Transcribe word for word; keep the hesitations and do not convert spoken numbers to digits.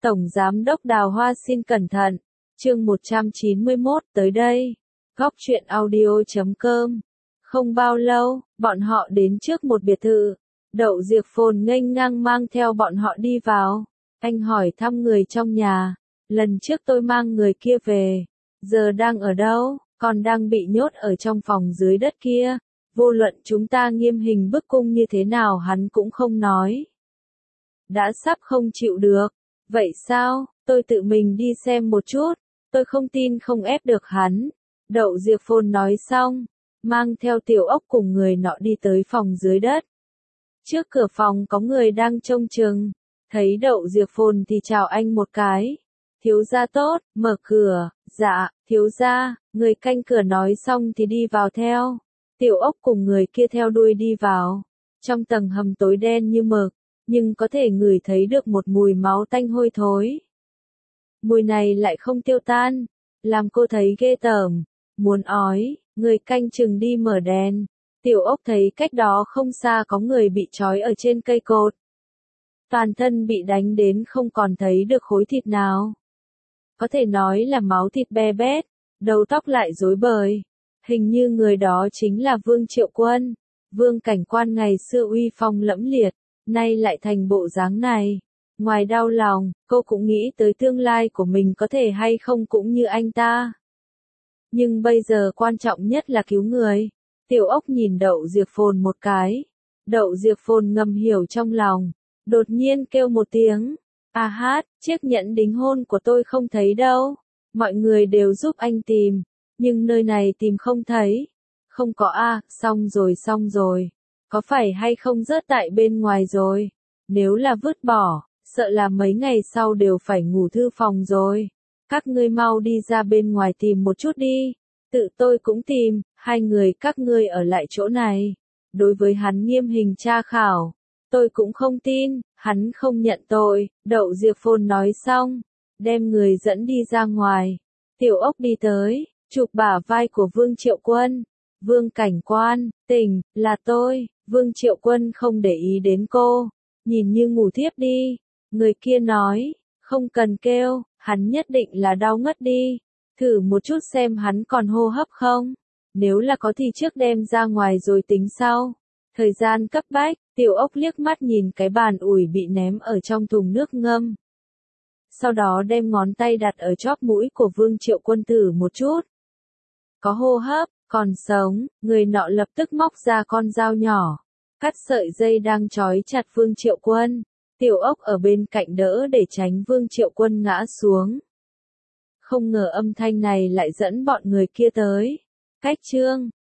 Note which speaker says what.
Speaker 1: Tổng Giám đốc Đào Hoa xin cẩn thận. Chương một trăm chín mươi mốt tới đây. Góc truyện audio chấm com. Không bao lâu, bọn họ đến trước một biệt thự. Đậu Diệp Phồn nghênh ngang mang theo bọn họ đi vào. Anh hỏi thăm người trong nhà. Lần trước tôi mang người kia về. Giờ đang ở đâu? Còn đang bị nhốt ở trong phòng dưới đất kia. Vô luận chúng ta nghiêm hình bức cung như thế nào hắn cũng không nói. Đã sắp không chịu được. Vậy sao? Tôi tự mình đi xem một chút. Tôi không tin không ép được hắn. Đậu Diệp Phồn nói xong, mang theo Tiểu Ốc cùng người nọ đi tới phòng dưới đất. Trước cửa phòng có người đang trông chừng. Thấy Đậu Diệp Phồn thì chào anh một cái. Thiếu gia tốt, mở cửa. Dạ, thiếu gia. Người canh cửa nói xong thì đi vào theo. Tiểu Ốc cùng người kia theo đuôi đi vào. Trong tầng hầm tối đen như mực, nhưng có thể ngửi thấy được một mùi máu tanh hôi thối. Mùi này lại không tiêu tan, làm cô thấy ghê tởm, muốn ói. Người canh chừng đi mở đèn. Tiểu Ốc thấy cách đó không xa có người bị trói ở trên cây cột. Toàn thân bị đánh đến không còn thấy được khối thịt nào. Có thể nói là máu thịt be bét, đầu tóc lại rối bời. Hình như người đó chính là Vương Triệu Quân. Vương cảnh quan ngày xưa uy phong lẫm liệt, nay lại thành bộ dáng này. Ngoài đau lòng, cô cũng nghĩ tới tương lai của mình có thể hay không cũng như anh ta. Nhưng bây giờ quan trọng nhất là cứu người. Tiểu Ốc nhìn Đậu Diệp Phồn một cái. Đậu Diệp Phồn ngầm hiểu trong lòng. Đột nhiên kêu một tiếng. A hát, chiếc nhẫn đính hôn của tôi không thấy đâu. Mọi người đều giúp anh tìm. Nhưng nơi này tìm không thấy. Không có a, à, xong rồi xong rồi. Có phải hay không rớt tại bên ngoài rồi? Nếu là vứt bỏ, sợ là mấy ngày sau đều phải ngủ thư phòng rồi. Các ngươi mau đi ra bên ngoài tìm một chút đi. Tự tôi cũng tìm, hai người các ngươi ở lại chỗ này. Đối với hắn nghiêm hình tra khảo. Tôi cũng không tin, hắn không nhận tội. Đậu Diệp Phồn nói xong, đem người dẫn đi ra ngoài. Tiểu Ốc đi tới, chụp bả vai của Vương Triệu Quân. Vương cảnh quan, tỉnh, là tôi. Vương Triệu Quân không để ý đến cô, nhìn như ngủ thiếp đi. Người kia nói, không cần kêu, hắn nhất định là đau ngất đi. Thử một chút xem hắn còn hô hấp không. Nếu là có thì trước đem ra ngoài rồi tính sau. Thời gian cấp bách, Tiểu Ốc liếc mắt nhìn cái bàn ủi bị ném ở trong thùng nước ngâm. Sau đó đem ngón tay đặt ở chóp mũi của Vương Triệu Quân thử một chút. Có hô hấp, còn sống. Người nọ lập tức móc ra con dao nhỏ, cắt sợi dây đang trói chặt Vương Triệu Quân. Tiểu Ốc ở bên cạnh đỡ để tránh Vương Triệu Quân ngã xuống. Không ngờ âm thanh này lại dẫn bọn người kia tới. Cách chương